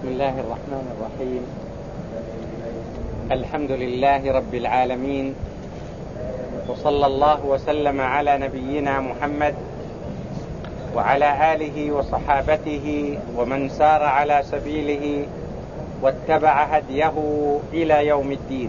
بسم الله الرحمن الرحيم. الحمد لله رب العالمين، وصلى الله وسلم على نبينا محمد وعلى آله وصحابته ومن سار على سبيله واتبع هديه إلى يوم الدين.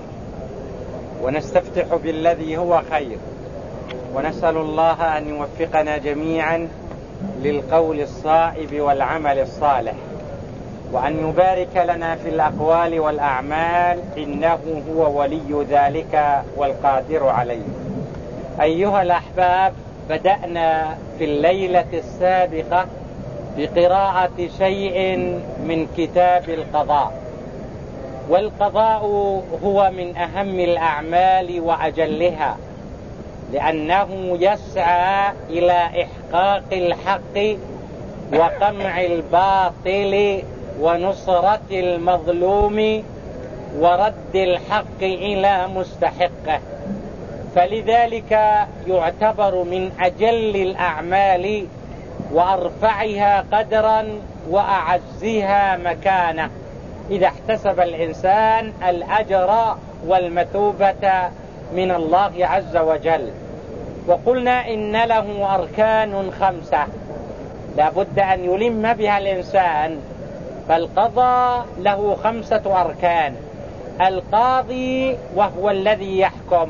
ونستفتح بالذي هو خير، ونسأل الله أن يوفقنا جميعا للقول الصائب والعمل الصالح، وأن يبارك لنا في الأقوال والأعمال، إنه هو ولي ذلك والقادر عليه. أيها الأحباب، بدأنا في الليلة السابقة بقراءة شيء من كتاب القضاء، والقضاء هو من أهم الأعمال وأجلها، لأنه يسعى إلى إحقاق الحق وقمع الباطل ونصرة المظلوم ورد الحق إلى مستحقه، فلذلك يعتبر من أجل الأعمال وأرفعها قدرا وأعزها مكانة، إذا احتسب الإنسان الأجر والمثوبة من الله عز وجل. وقلنا إن له أركان 5 لا بد أن يلم بها الإنسان، فالقضاء له 5 أركان: القاضي وهو الذي يحكم،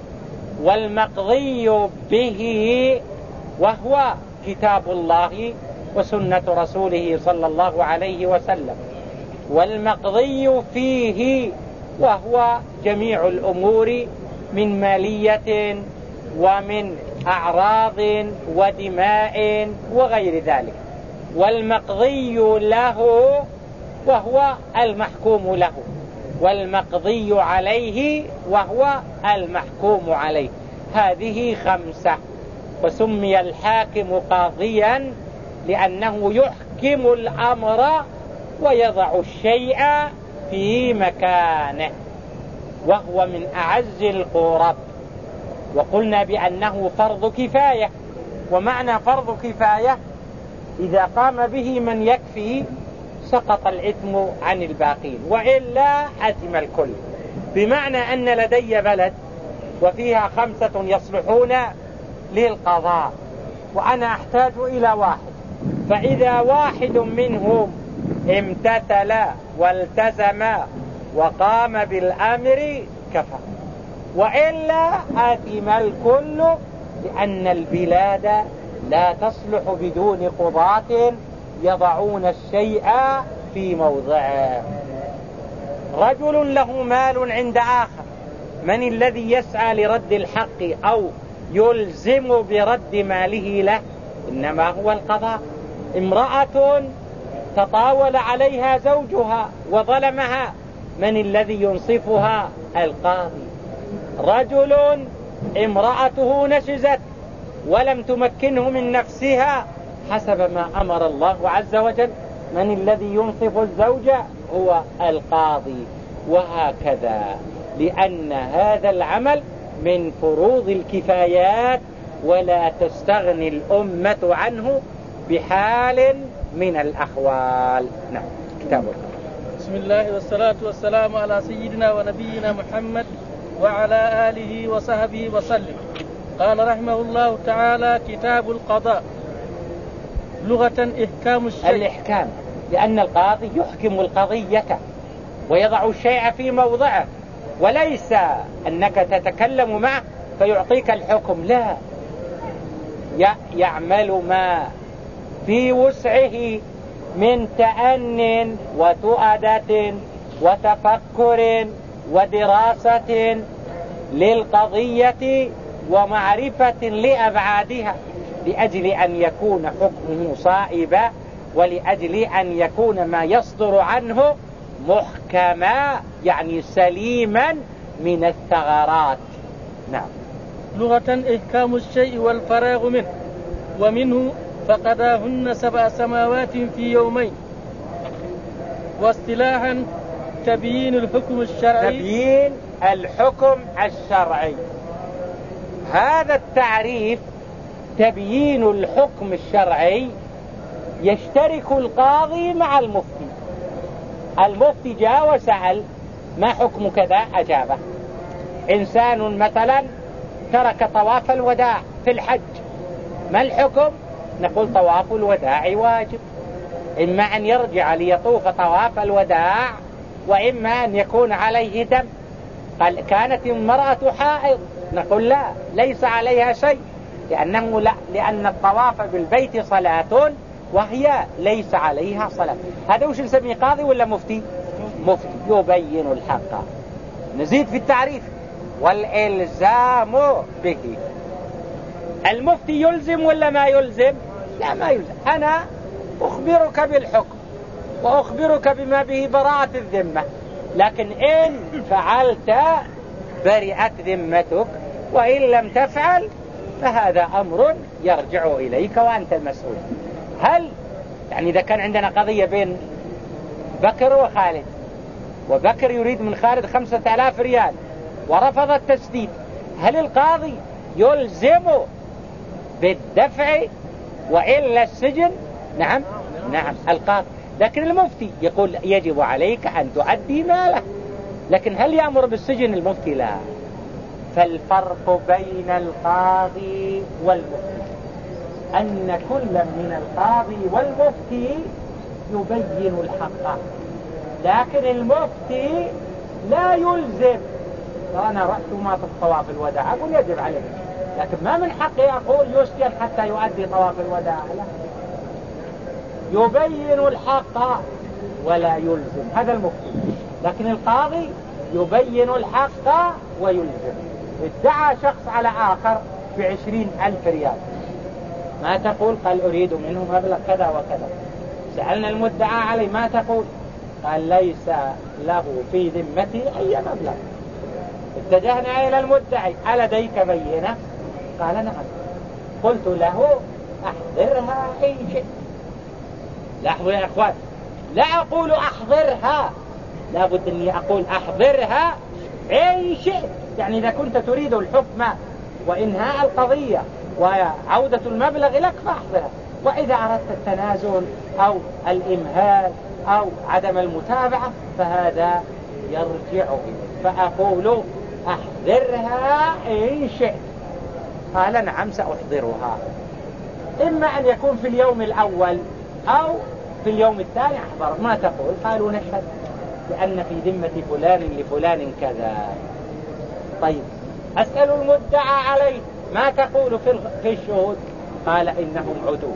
والمقضي به وهو كتاب الله وسنة رسوله صلى الله عليه وسلم، والمقضي فيه وهو جميع الأمور من مالية ومن أعراض ودماء وغير ذلك، والمقضي له وهو المحكوم له، والمقضي عليه وهو المحكوم عليه. هذه 5. وسمي الحاكم قاضيا لأنه يحكم الأمر ويضع الشيء في مكانه، وهو من أعز القرب. وقلنا بأنه فرض كفاية، ومعنى فرض كفاية إذا قام به من يكفي سقط الإثم عن الباقين، وإلا أثم الكل. بمعنى أن لدي بلد وفيها 5 يصلحون للقضاء، وأنا أحتاج إلى 1، فإذا واحد منهم امتثل والتزم وقام بالأمر كفى، وإلا آثم الكل، لأن البلاد لا تصلح بدون قضاة يضعون الشيء في موضعه. رجل له مال عند آخر، من الذي يسعى لرد الحق أو يلزم برد ماله له؟ إنما هو القضاء. امرأة تطاول عليها زوجها وظلمها، من الذي ينصفها؟ القاضي. رجل امرأته نشزت ولم تمكنه من نفسها حسب ما أمر الله عز وجل، من الذي ينصف الزوج؟ هو القاضي. وهكذا، لأن هذا العمل من فروض الكفايات ولا تستغني الأمة عنه بحال من الأحوال. نعم. كتاب الله. بسم الله والصلاة والسلام على سيدنا ونبينا محمد وعلى آله وصحبه وسلم. قال رحمه الله تعالى: كتاب القضاء. لغة إحكام الشيء. الإحكام، لأن القاضي يحكم القضية ويضع الشيء في موضعه، وليس أنك تتكلم معه فيعطيك الحكم، لا، يعمل ما في وسعه من تأن وتؤدة وتفكر ودراسة للقضية ومعرفة لأبعادها، لأجل أن يكون حكمه صائبا، ولأجل أن يكون ما يصدر عنه محكما، يعني سليما من الثغرات. نعم. لغة إحكام الشيء والفراغ منه، ومنه فقضاهن 7 سماوات في يومين. واصطلاحا تبيين الحكم الشرعي. تبيين الحكم الشرعي، هذا التعريف تبيين الحكم الشرعي يشترك القاضي مع المفتي، المفتي جاء وسأل ما حكم كذا؟ أجابه. إنسان مثلا ترك طواف الوداع في الحج، ما الحكم؟ نقول طواف الوداع واجب، إما أن يرجع ليطوف طواف الوداع، وإما أن يكون عليه دم. قال كانت المرأة حائض، نقول لا، ليس عليها شيء، لأن الطواف بالبيت صلاة وهي ليس عليها صلاة. هذا وش نسميه، قاضي ولا مفتي؟ مفتي يبين الحق. نزيد في التعريف: والإلزام به. المفتي يلزم ولا ما يلزم؟ لا، ما يلزم. أنا أخبرك بالحكم وأخبرك بما به براءة الذمة، لكن إن فعلت برئت ذمتك، وإن لم تفعل فهذا أمر يرجع إليك وأنت المسؤول. هل يعني إذا كان عندنا قضية بين بكر وخالد، وبكر يريد من خالد 5000 ريال ورفض التسديد، هل القاضي يلزم بالدفع وإلا السجن؟ نعم القاضي. لكن المفتي يقول يجب عليك أن تؤدي ماله، لكن هل يأمر بالسجن المفتي؟ لا. فالفرق بين القاضي والمفتي أن كل من القاضي والمفتي يبين الحق، لكن المفتي لا يلزم. فأنا رحت ما في طواف الوداع أقول يجب عليك، لكن ما من حقي أقول يسجن حتى يؤدي طواف الوداع، لا، يبين الحق ولا يلزم. هذا المفتي. لكن القاضي يبين الحق ويلزم. ادعى شخص على آخر ب20,000 ريال، ما تقول؟ قال أريد منه مبلغ كذا وكذا. سألنا المدعى عليه ما تقول؟ قال ليس له في ذمتي أي مبلغ. اتجهنا إلى المدعي: ألديك بينة؟ قال نعم. قلت له أحضرها إن شئت. لاحظوا يا أخوان، لا أقول أحضرها، لابد أني أقول أحضرها إن شئت، يعني إذا كنت تريد الحكم وإنهاء القضية وعودة المبلغ لك فأحضرها، وإذا أردت التنازل أو الإمهال أو عدم المتابعة فهذا يرجع إليك، فأقول أحضرها إن شئت. قال نعم سأحضرها، إما أن يكون في اليوم الأول أو في اليوم الثاني أحضر. ما تقول؟ قالوا نشهد لأن في ذمة فلان لفلان كذا. طيب أسأل المدعى عليه ما تقول في الشهود؟ قال إنهم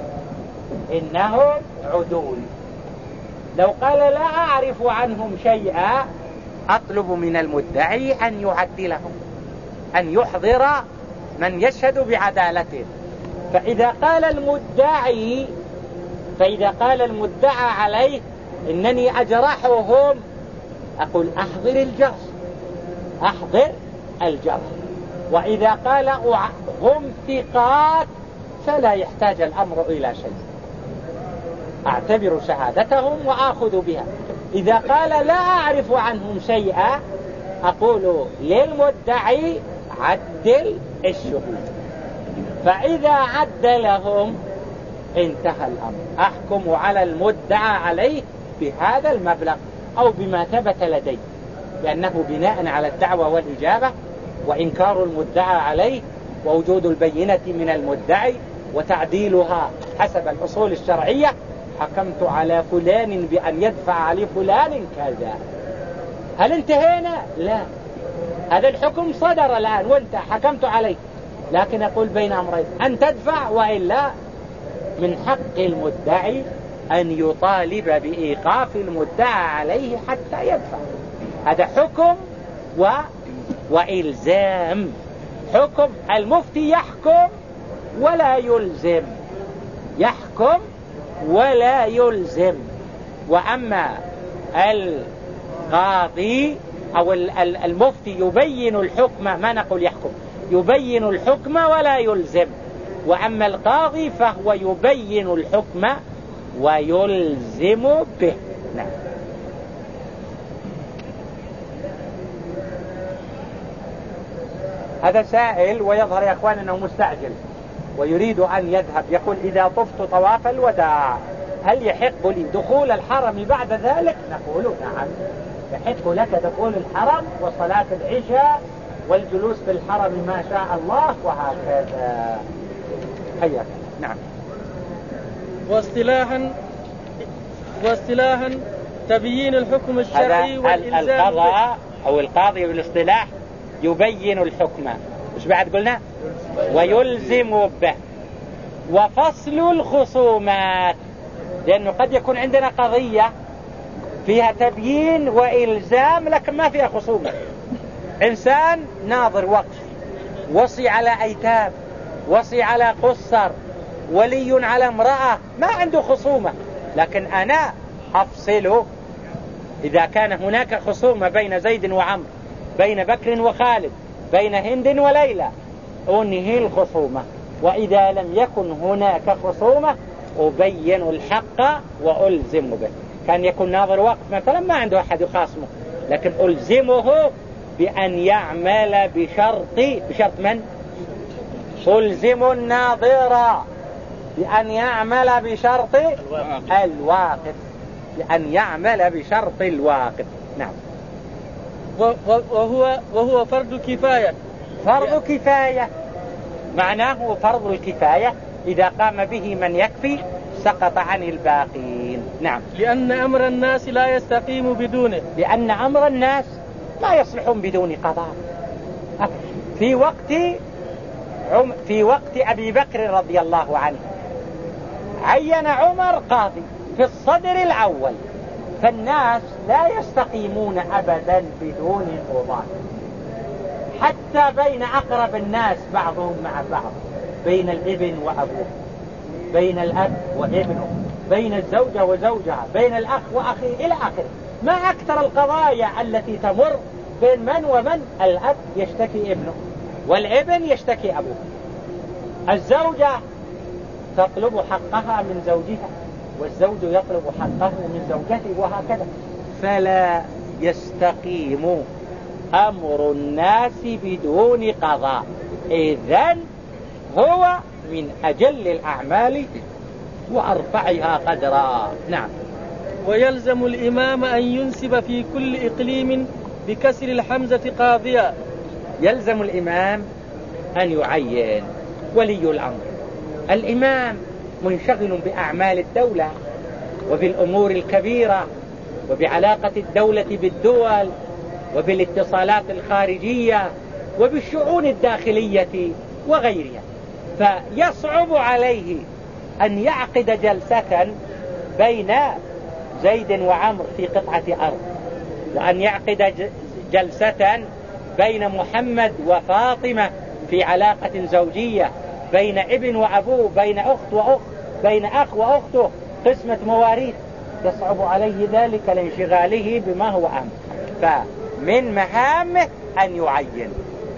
عدول. لو قال لا أعرف عنهم شيئا أطلب من المدعي أن يعدلهم، أن يحضر من يشهد بعدالته. فإذا قال المدعى عليه إنني أجرحهم، أقول أحضر الجرح. وإذا قال هم ثقات فلا يحتاج الأمر إلى شيء، أعتبر شهادتهم وآخذ بها. إذا قال لا أعرف عنهم شيئا أقول للمدعي عدل الشهود، فإذا عدلهم انتهى الأمر. أحكم على المدعى عليه بهذا المبلغ أو بما ثبت لدي، لأنه بناء على الدعوة والإجابة وإنكار المدعى عليه ووجود البينة من المدعي وتعديلها حسب الأصول الشرعية. حكمت على فلان بأن يدفع لفلان كذا. هل انتهينا؟ لا، هذا الحكم صدر الآن وانت حكمت عليه، لكن أقول بين أمرين: أن تدفع وإلا من حق المدعي أن يطالب بإيقاف المدعى عليه حتى يدفع. هذا حكم وإلزام. حكم المفتي يحكم ولا يلزم، وأما القاضي أو المفتي يبين الحكم، ما نقول يحكم، يبين الحكم ولا يلزم. وأما القاضي فهو يبين الحكم ويلزم به. نعم. هذا سائل ويظهر يا أخوان أنه مستعجل ويريد أن يذهب، يقول إذا طفت طواف الوداع هل يحق لي دخول الحرم بعد ذلك؟ نقول نعم، يحق لك دخول الحرم وصلاة العشاء والجلوس في الحرم ما شاء الله وهكذا. حياك. نعم. واصطلاحا تبيين الحكم الشرعي والإلزام. القضاء أو القاضي بالاصطلاح يبين الحكم، مش بعد قلنا ويلزم به. وفصل الخصومات، لأنه قد يكون عندنا قضية فيها تبيين وإلزام لكن ما فيها خصومة. إنسان ناظر وقف، وصي على أيتام، وصي على قصر، ولي على امرأة، ما عنده خصومة، لكن أنا أفصله. إذا كان هناك خصومة بين زيد وعمر، بين بكر وخالد، بين هند وليلى، أنهي الخصومة. وإذا لم يكن هناك خصومة أبين الحق وألزم به. كان يكون ناظر وقف مثلا ما عنده أحد يخاصمه، لكن ألزمه بأن يعمل بشرط من؟ ألزم الناظر بأن يعمل بشرط الواقف، بأن يعمل بشرط الواقف. نعم. وهو فرض كفاية. فرض كفاية معناه فرض الكفاية، إذا قام به من يكفي سقط عن الباقين. نعم. لأن أمر الناس لا يستقيم بدونه. لأن أمر الناس لا يصلحون بدون قضاء. في وقت أبي بكر رضي الله عنه عين عمر قاضي في الصدر الأول، فالناس لا يستقيمون أبدا بدون قضاء، حتى بين أقرب الناس بعضهم مع بعض، بين الابن وأبوه، بين الأب وابنه، بين الزوجة وزوجها، بين الأخ وأخيه إلى آخره. ما أكثر القضايا التي تمر بين من ومن؟ الأب يشتكي ابنه، والابن يشتكي أبوه، الزوجة تطلب حقها من زوجها، والزوج يطلب حقه من زوجته، وهكذا. فلا يستقيم أمر الناس بدون قضاء. إذن هو من أجل الأعمال وأرفعها قدرا. نعم. ويلزم الإمام أن ينسب في كل إقليم بكسر الحمزة قاضيا. يلزم الإمام أن يعين ولي الأمر. الإمام منشغل بأعمال الدولة وبالأمور الكبيرة وبعلاقة الدولة بالدول وبالاتصالات الخارجية وبالشؤون الداخلية وغيرها، فيصعب عليه أن يعقد جلسة بين زيد وعمر في قطعة أرض، وأن يعقد جلسة بين محمد وفاطمة في علاقة زوجية، بين ابن وأبوه، بين أخت وأخت، بين أخ وأخته، قسمة مواريث. يصعب عليه ذلك لانشغاله بما هو أهم. فمن مهامه أن يعين،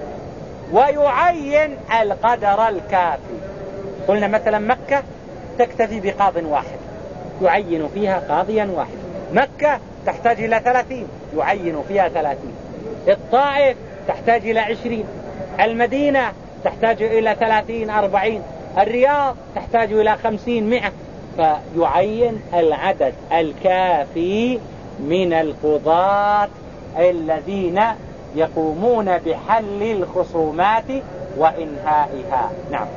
ويعين القدر الكافي. قلنا مثلا مكة تكتفي بقاض واحد يعين فيها قاضيا واحد، مكة تحتاج إلى 30 يعين فيها 30، الطائف تحتاج إلى 20، المدينة تحتاج إلى 30-40، الرياض تحتاج إلى 50-100. فيعين العدد الكافي من القضاة الذين يقومون بحل الخصومات وإنهائها. نعم.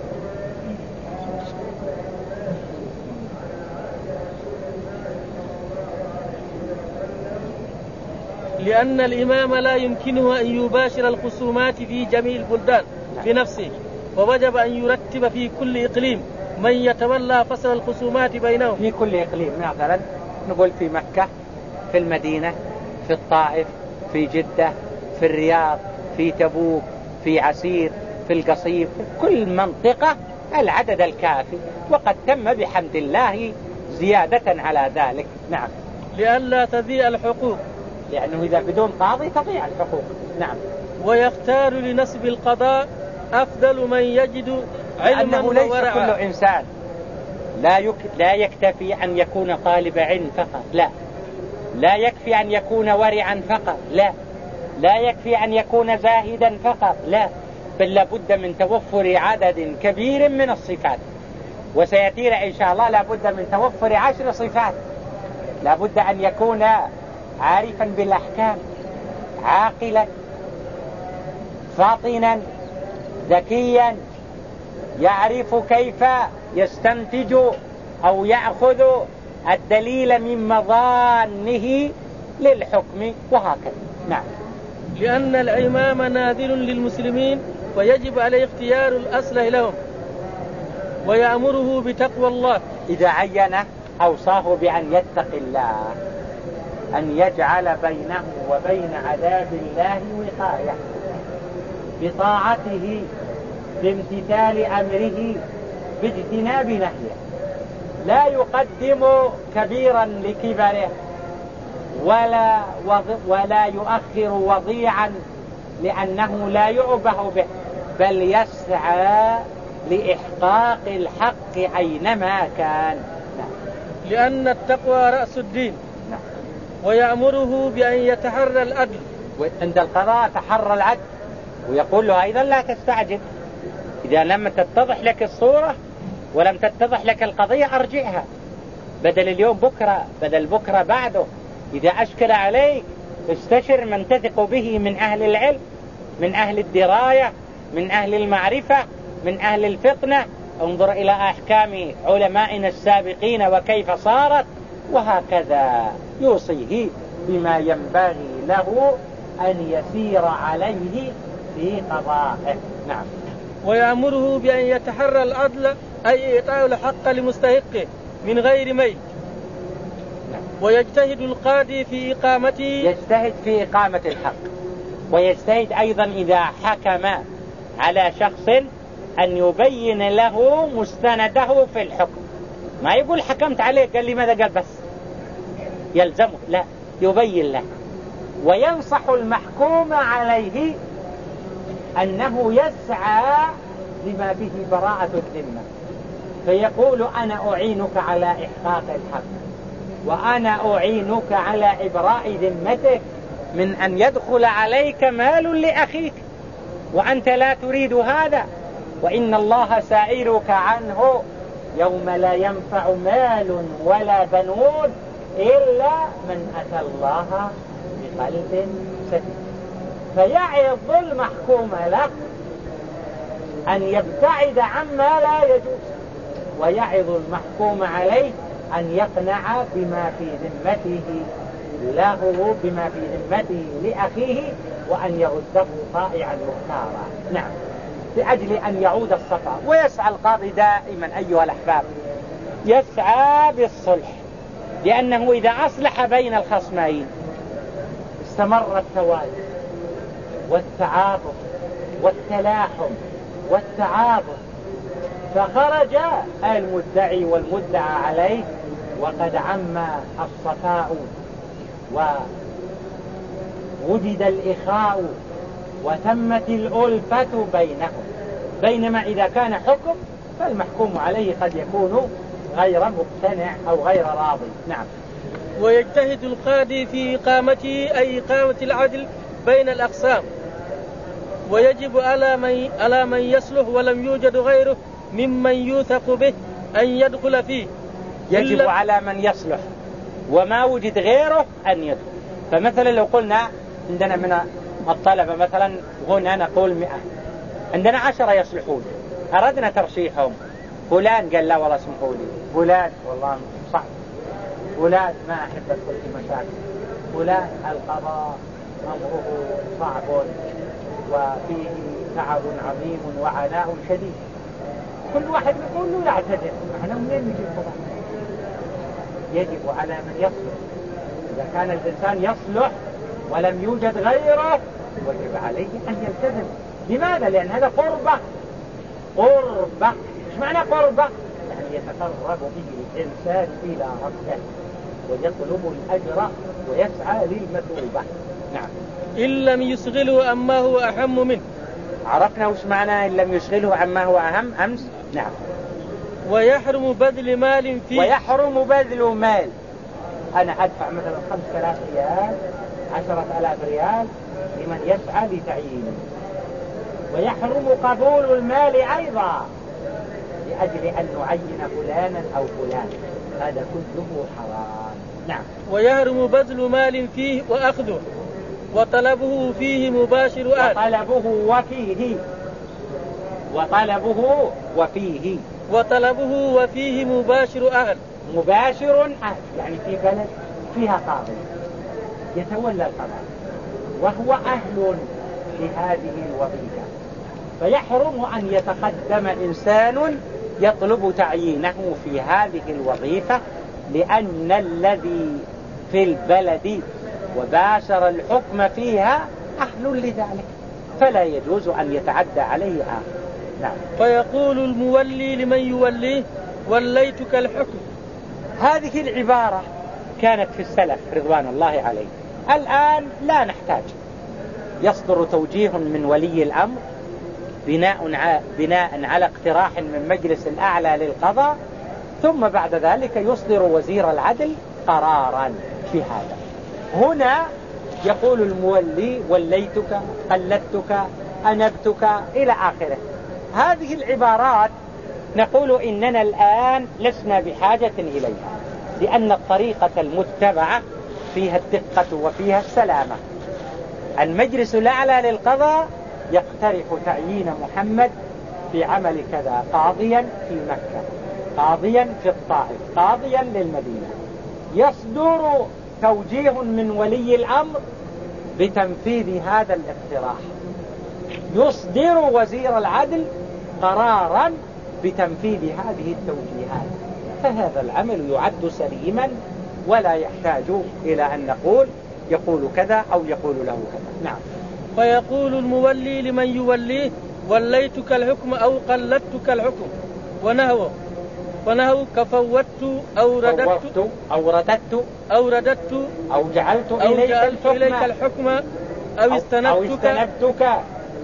لأن الإمام لا يمكنه أن يباشر الخصومات في جميع البلدان بنفسه، ووجب أن يرتب في كل إقليم من يتولى فصل الخصومات بينهم. في كل إقليم مثلا نقول في مكة، في المدينة، في الطائف، في جدة، في الرياض، في تبوك، في عسير، في القصيم، في كل منطقة العدد الكافي، وقد تم بحمد الله زيادة على ذلك. نعم. لئلا تضيع الحقوق، لأنه إذا بدون قاضي تضيع الحقوق. نعم. ويختار لنسب القضاء أفضل من يجد علما وورعا. ليس كل إنسان لا يكتفي أن يكون طالب علم فقط، لا يكفي أن يكون ورعا فقط، لا يكفي أن يكون زاهدا فقط، بل لابد من توفر عدد كبير من الصفات. وسيأتينا إن شاء الله لابد من توفر 10 صفات. لابد أن يكون عارفا بالأحكام، عاقلا، فاطنا، ذكيا، يعرف كيف يستنتج أو يأخذ الدليل من مظانه للحكم، وهكذا. نعم. لأن الإمام ناذل للمسلمين ويجب عليه اختيار الأصلح لهم ويأمره بتقوى الله. إذا عينه أوصاه بأن يتق الله، أن يجعل بينه وبين عذاب الله وقاية بطاعته، بامتثال أمره، باجتناب نهيه. لا يقدم كبيرا لكبره ولا يؤخر وضيعا لأنه لا يعبه به، بل يسعى لإحقاق الحق أينما كان. لأن التقوى رأس الدين. ويأمره بأن يتحرى العدل. عند القضاء تحرى العدل، ويقول له أيضا لا تستعجل، إذا لم تتضح لك الصورة ولم تتضح لك القضية أرجعها، بدل اليوم بكرة، بدل بكرة بعده. إذا أشكل عليك استشر من تثق به من أهل العلم، من أهل الدراية، من أهل المعرفة، من أهل الفطنة. انظر إلى أحكام علمائنا السابقين وكيف صارت، وهكذا يوصيه بما ينبغي له أن يسير عليه في قضائه. نعم. ويأمره بأن يتحرى العدل، أي إعطاء الحق لمستحقه من غير ميل. ويجتهد القاضي في إقامته، يجتهد في إقامة الحق، ويجتهد أيضا إذا حكم على شخص أن يبين له مستنده في الحكم. ما يقول حكمت عليه قال لي ماذا، قال بس يلزمه، لا، يبين له. وينصح المحكوم عليه أنه يسعى لما به براءة الذمة، فيقول أنا أعينك على إحقاق الحق، وأنا أعينك على إبراء ذمتك من أن يدخل عليك مال لأخيك وأنت لا تريد هذا، وإن الله سائرك عنه يوم لا ينفع مال ولا بنون إلا من أتى الله بقلب سليم. فيعظ المحكوم له أن يبتعد عما لا يجوز، ويعظ المحكوم عليه أن يقنع بما في ذمته له، بما في ذمته لأخيه، وأن يرده طائعا مختارا. نعم، لأجل أن يعود الصفا. ويسعى القاضي دائما أيها الأحباب، يسعى بالصلح، لأنه إذا أصلح بين الخصمين استمر التوالي والتعاطف والتلاحم والتعاطف، فخرج المدعي والمدعى عليه وقد عم الصفاء ووجد الإخاء وتمت الألفة بينهم. بينما إذا كان حكم فالمحكوم عليه قد يكون غير مقتنع أو غير راضي. نعم. ويجتهد القاضي في إقامته، أي إقامة العدل بين الأقسام، ويجب على من يصلح ولم يوجد غيره ممن يوثق به أن يدخل فيه. يجب على من يصلح وما وجد غيره أن يدخل. فمثلا لو قلنا عندنا من الطلبة مثلا هنا نقول 100، عندنا 10 يصلحون، أردنا ترشيحهم، فلان قال لا والله اسمحوا لي، فلان والله صعب، فلان ما أحب أدخل في مشاكل، فلان القضاء أمره صعب وفيه تعب عظيم وعناء شديد. كل واحد يقول له لا اعتذر، احنا منين نجيب قضاء؟ يجب على من يصلح. إذا كان الإنسان يصلح ولم يوجد غيره وجب عليه أن يلتزم. لماذا؟ لأن هذا قربة. إيش معنى قربة؟ يعني يتقرب به الإنسان إلى ربه ويطلب الأجر ويسعى للمثوبة. نعم. إن لم يشغله عما هو أهم منه. عرفنا وش معنى إن لم يشغله عما هو أهم أمس؟ نعم. ويحرم بذل مال فيه. ويحرم بذل مال. أنا أدفع مثلا 5000 ريال 10,000 ريال لمن يسعى لتعيينه. ويحرم قبول المال أيضا، لأجل أن نعين فلانا أو فلان، هذا كله حرام. نعم. ويحرم بذل مال فيه وأخذه وطلبه فيه مباشر أهل. وطلبه وفيه مباشر أهل. مباشر أهل يعني في بلد فيها قاضي يتولى القضاء وهو أهل لهذه الوظيفة، فيحرم أن يتقدم إنسان يطلب تعيينه في هذه الوظيفة، لأن الذي في البلد وباشر الحكم فيها أهل لذلك، فلا يجوز أن يتعدى عليه آخر. نعم. فيقول المولي لمن يوليه وليتك الحكم. هذه العبارة كانت في السلف رضوان الله عليه، الآن لا نحتاج. يصدر توجيه من ولي الأمر بناء على اقتراح من مجلس الأعلى للقضاء، ثم بعد ذلك يصدر وزير العدل قرارا في هذا. هنا يقول المولي وليتك، قلدتك، أنبتك إلى آخره. هذه العبارات نقول إننا الآن لسنا بحاجة إليها، لأن الطريقة المتبعة فيها الدقة وفيها السلامة. المجلس الأعلى للقضاء يقترح تعيين محمد في عمل كذا، قاضيا في مكة، قاضيا في الطائف، قاضيا للمدينة. يصدر توجيه من ولي الأمر بتنفيذ هذا الاقتراح، يصدر وزير العدل قرارا بتنفيذ هذه التوجيهات، فهذا العمل يعد سليما ولا يحتاج إلى أن نقول يقول كذا أو يقول له كذا. نعم. فيقول المولي لمن يوليه وليتك الحكم أو قلدتك الحكم ونهو كفوت أو رددت أو جعلت إليك الحكم أو استخلفتك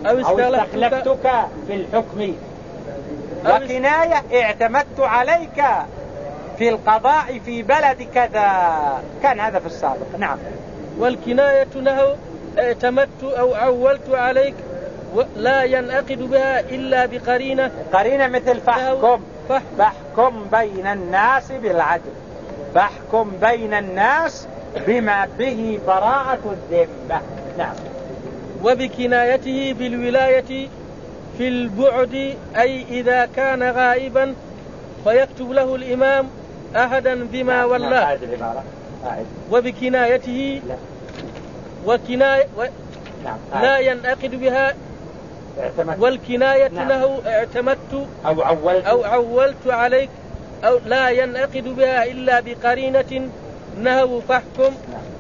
في الحكم، وكناية اعتمدت عليك في القضاء في بلد كذا، كان هذا في السابق. نعم. والكناية نهو اعتمدت أو عولت عليك لا ينعقد بها إلا بقرينة. قرينة مثل فاحكم بين الناس بالعدل، فاحكم بين الناس بما به براءة الذمة. نعم. وبكنايته بالولاية في البعد، أي إذا كان غائبا فيكتب له الإمام أحدا بما ولاه. وبكنايته لا ينعقد بها. والكناية له اعتمدت أو عولت عليك أو لا ينعقد بها إلا بقرينة نهو فاحكم.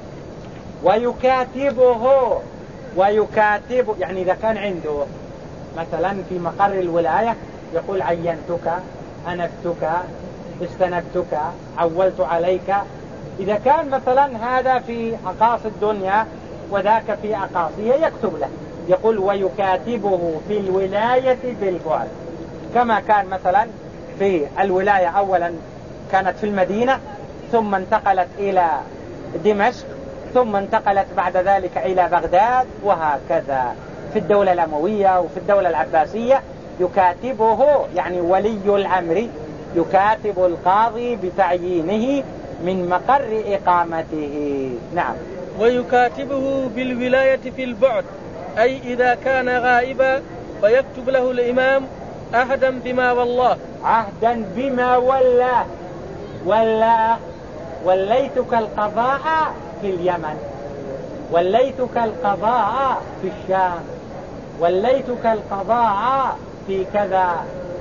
ويكاتب يعني إذا كان عنده مثلا في مقر الولاية يقول عينتك، أنبتك، استنبتك، عولت عليك. إذا كان مثلا هذا في أقاصي الدنيا وذاك في أقاصية يكتب له، يقول ويكاتبه في الولاية بالبعد، كما كان مثلا في الولاية أولا كانت في المدينة ثم انتقلت إلى دمشق ثم انتقلت بعد ذلك إلى بغداد، وهكذا في الدولة الأموية وفي الدولة العباسية. يكاتبه يعني ولي الأمر يكاتب القاضي بتعيينه من مقر إقامته. نعم. ويكاتبه بالولاية في البعد، أي إذا كان غائبا فيكتب له الإمام أحدا بما والله، عهدا بما ولاه. وليتك القضاء في اليمن، وليتك القضاء في الشام، وليتك القضاء في كذا،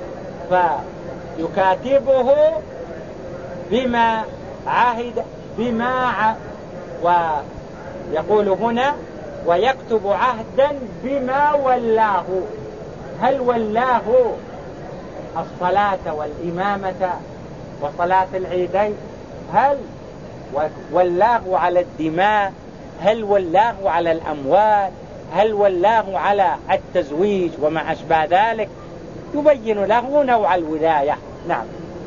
فيكاتبه بما عهد ويقول هنا ويكتب عهدا بما ولاه. هل ولاه الصلاة والإمامة وصلاة العيدين؟ هل ولاه على الدماء؟ هل ولاه على الأموال؟ هل ولاه على التزويج وما أشبه ذلك؟ يبين له نوع الولاية. نعم.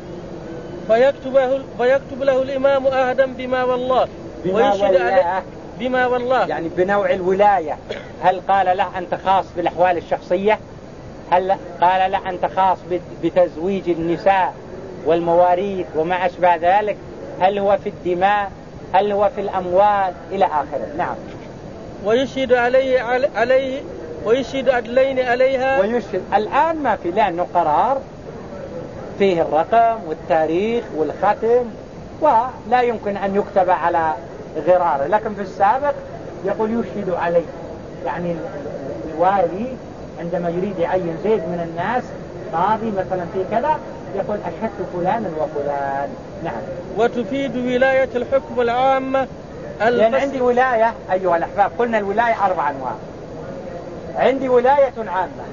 فيكتب له الإمام أهدا بما والله ويشهد عليه بما والله، يعني بنوع الولاية. هل قال له أنت خاص بالأحوال الشخصية هل قال لا أنت خاص بتزويج النساء والمواريث وما أشبه ذلك؟ هل هو في الدماء؟ هل هو في الأموال؟ إلى آخره. نعم. ويشهد عليه ويشهد عدلين عليها. ويشهد الآن ما في، لأنه قرار فيه الرقم والتاريخ والختم ولا يمكن أن يكتب على غراره، لكن في السابق يقول يشهد عليه، يعني الوالي عندما يريد يعين زيد من الناس قاضي مثلا في كذا يقول أشهدت فلانا وفلان. نعم. وتفيد ولاية الحكم العامة لأن عندي ولاية أيها الأحباب، قلنا الولاية 4 أنواع. عندي ولاية عامة،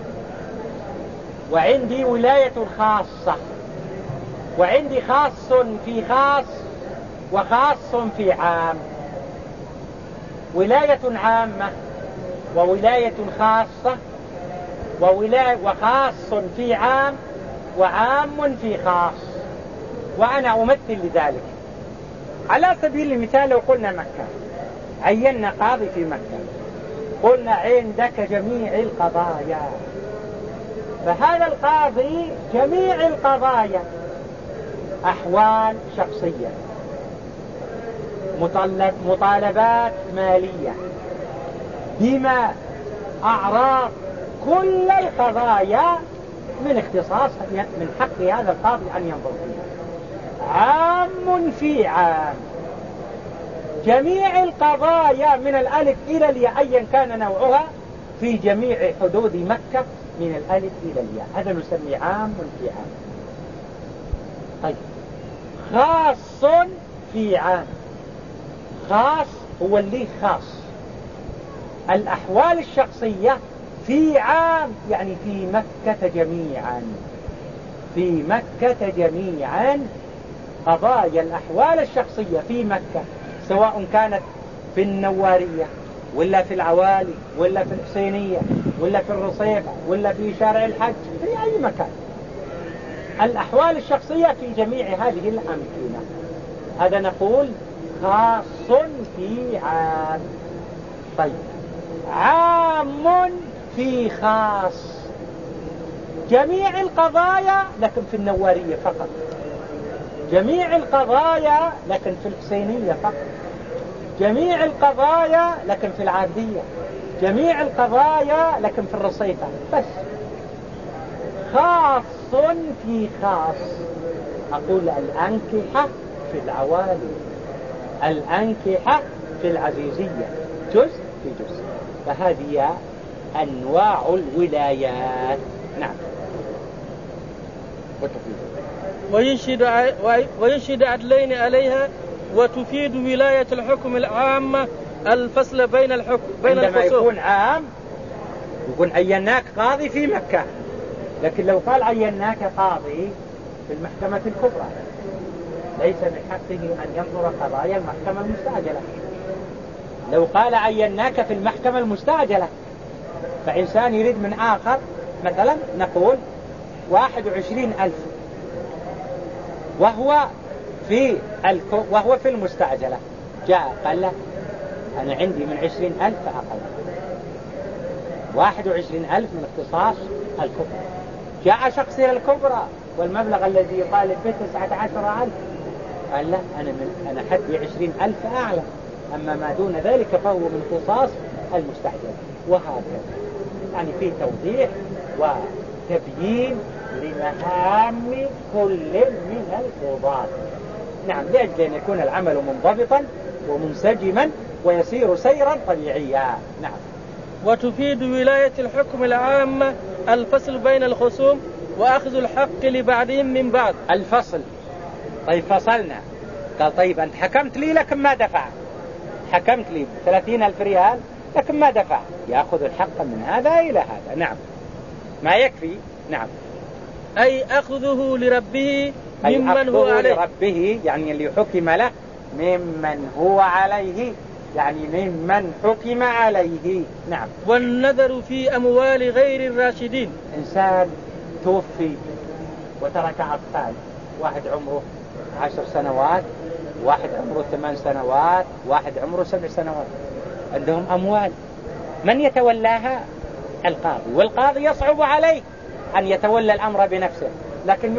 وعندي ولاية خاصة، وعندي خاص في خاص وخاص في عام. ولاية عامة وولاية خاصة وخاص في عام وعام في خاص. وأنا أمثل لذلك على سبيل المثال. لو قلنا مكة، عيننا قاضي في مكة، قلنا عندك جميع القضايا، فهذا القاضي جميع القضايا أحوال شخصية، مطالبات مالية، دماء، أعراض، كل القضايا من اختصاص من حق هذا القاضي أن ينظر فيها. عام في عام، جميع القضايا من الألف إلى الياء أيا كان نوعها في جميع حدود مكة من الألف إلى الياء، هذا نسميه عام في عام. طيب، خاص في عام. خاص هو اللي خاص الأحوال الشخصية في عام، يعني في مكة جميعا. في مكة جميعا قضايا الأحوال الشخصية في مكة، سواء كانت في النوارية ولا في العوالي ولا في الحسينية ولا في الرصيف ولا في شارع الحج، في أي مكان، الأحوال الشخصية في جميع هذه الأمكنة. هذا نقول خاص في عام. طيب، عام في خاص، جميع القضايا لكن في النوارية فقط، جميع القضايا لكن في الحسينية فقط، جميع القضايا لكن في العابدية، جميع القضايا لكن في الرصيفة بس. خاص في خاص. أقول الأنكحة في العوالي، الأنكحة في العزيزية، جزء في جزء. فهذه أنواع الولايات. نعم. وينشد عدلين عليها. وتفيد ولاية الحكم العامة الفصل بين الحكم بين عندما الخصوم. يكون عام يكون عيناك قاضي في مكة، لكن لو قال عيناك قاضي في المحكمة الكبرى ليس من حقه أن ينظر قضايا المحكمة المستعجلة. لو قال عيناك في المحكمة المستعجلة، فإنسان يريد من آخر مثلا نقول 21,000 وهو في المستعجلة، جاء قال له أنا عندي من 20,000 فأقل، 21,000 من اختصاص الكبرى. جاء شخص إلى الكبرى والمبلغ الذي يطالب به 19,000، قال له أنا حدي 20,000 أعلى، أما ما دون ذلك فهو من اختصاص المستعجلة. وهكذا يعني في توضيح وتبيين لمهام كل من القضاة. نعم، لأجل أن يكون العمل منضبطا ومنسجما ويسير سيرا طبيعيا. نعم. وتفيد ولاية الحكم العامة الفصل بين الخصوم وأخذ الحق لبعضهم من بعض. الفصل. طيب فصلنا، قال طيب أنت حكمت لي لكن ما دفع، حكمت لي 30,000 ريال لكن ما دفع، يأخذ الحق من هذا إلى هذا. نعم، ما يكفي. نعم. أي أخذه لربه ممن هو عليه، لربه يعني اللي حكم له، ممن هو عليه يعني ممن حكم عليه. نعم. والنذر في أموال غير الراشدين. إنسان توفي وترك أطفال، واحد عمره 10 سنوات، واحد عمره 8 سنوات، واحد عمره 7 سنوات، عندهم أموال، من يتولاها؟ القاضي. والقاضي يصعب عليه أن يتولى الأمر بنفسه، لكن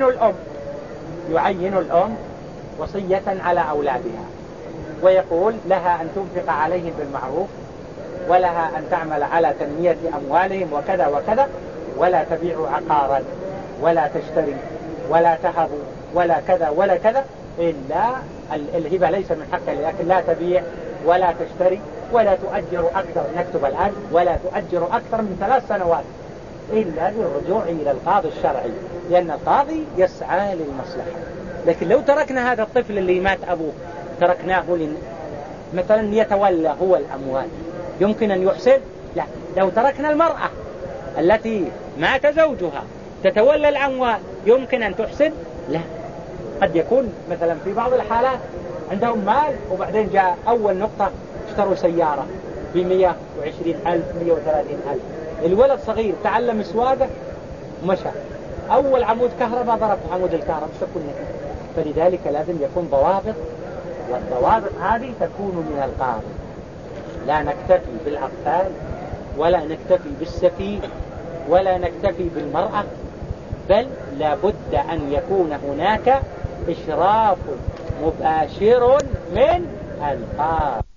يعين الأم وصية على أولادها، ويقول لها أن تنفق عليهم بالمعروف، ولها أن تعمل على تنمية أموالهم وكذا وكذا، ولا تبيع عقارا ولا تشتري ولا تهب ولا كذا ولا كذا، إلا الهبة ليس من حقها، لكن لا تبيع ولا تشتري ولا تؤجر أكثر، نكتب الآن ولا تؤجر أكثر من 3 سنوات إلا بالرجوع إلى القاضي الشرعي، لأن القاضي يسعى للمصلحة. لكن لو تركنا هذا الطفل اللي مات أبوه تركناه مثلا يتولى هو الأموال، يمكن أن يحسن؟ لا. لو تركنا المرأة التي مات زوجها تتولى الأموال يمكن أن تحسن؟ لا. قد يكون مثلا في بعض الحالات عندهم مال، وبعدين جاء أول نقطة اشتروا سيارة ب120,000 130,000، الولد صغير تعلم السواقة ومشى، أول عمود كهرباء ضرب عمود الكهرباء، تكون نتيجة. فلذلك لازم يكون ضوابط، والضوابط هذه تكون من القاضي. لا نكتفي بالأطفال ولا نكتفي بالسفيه ولا نكتفي بالمرأة، بل لابد أن يكون هناك إشراف مباشر من القاضي.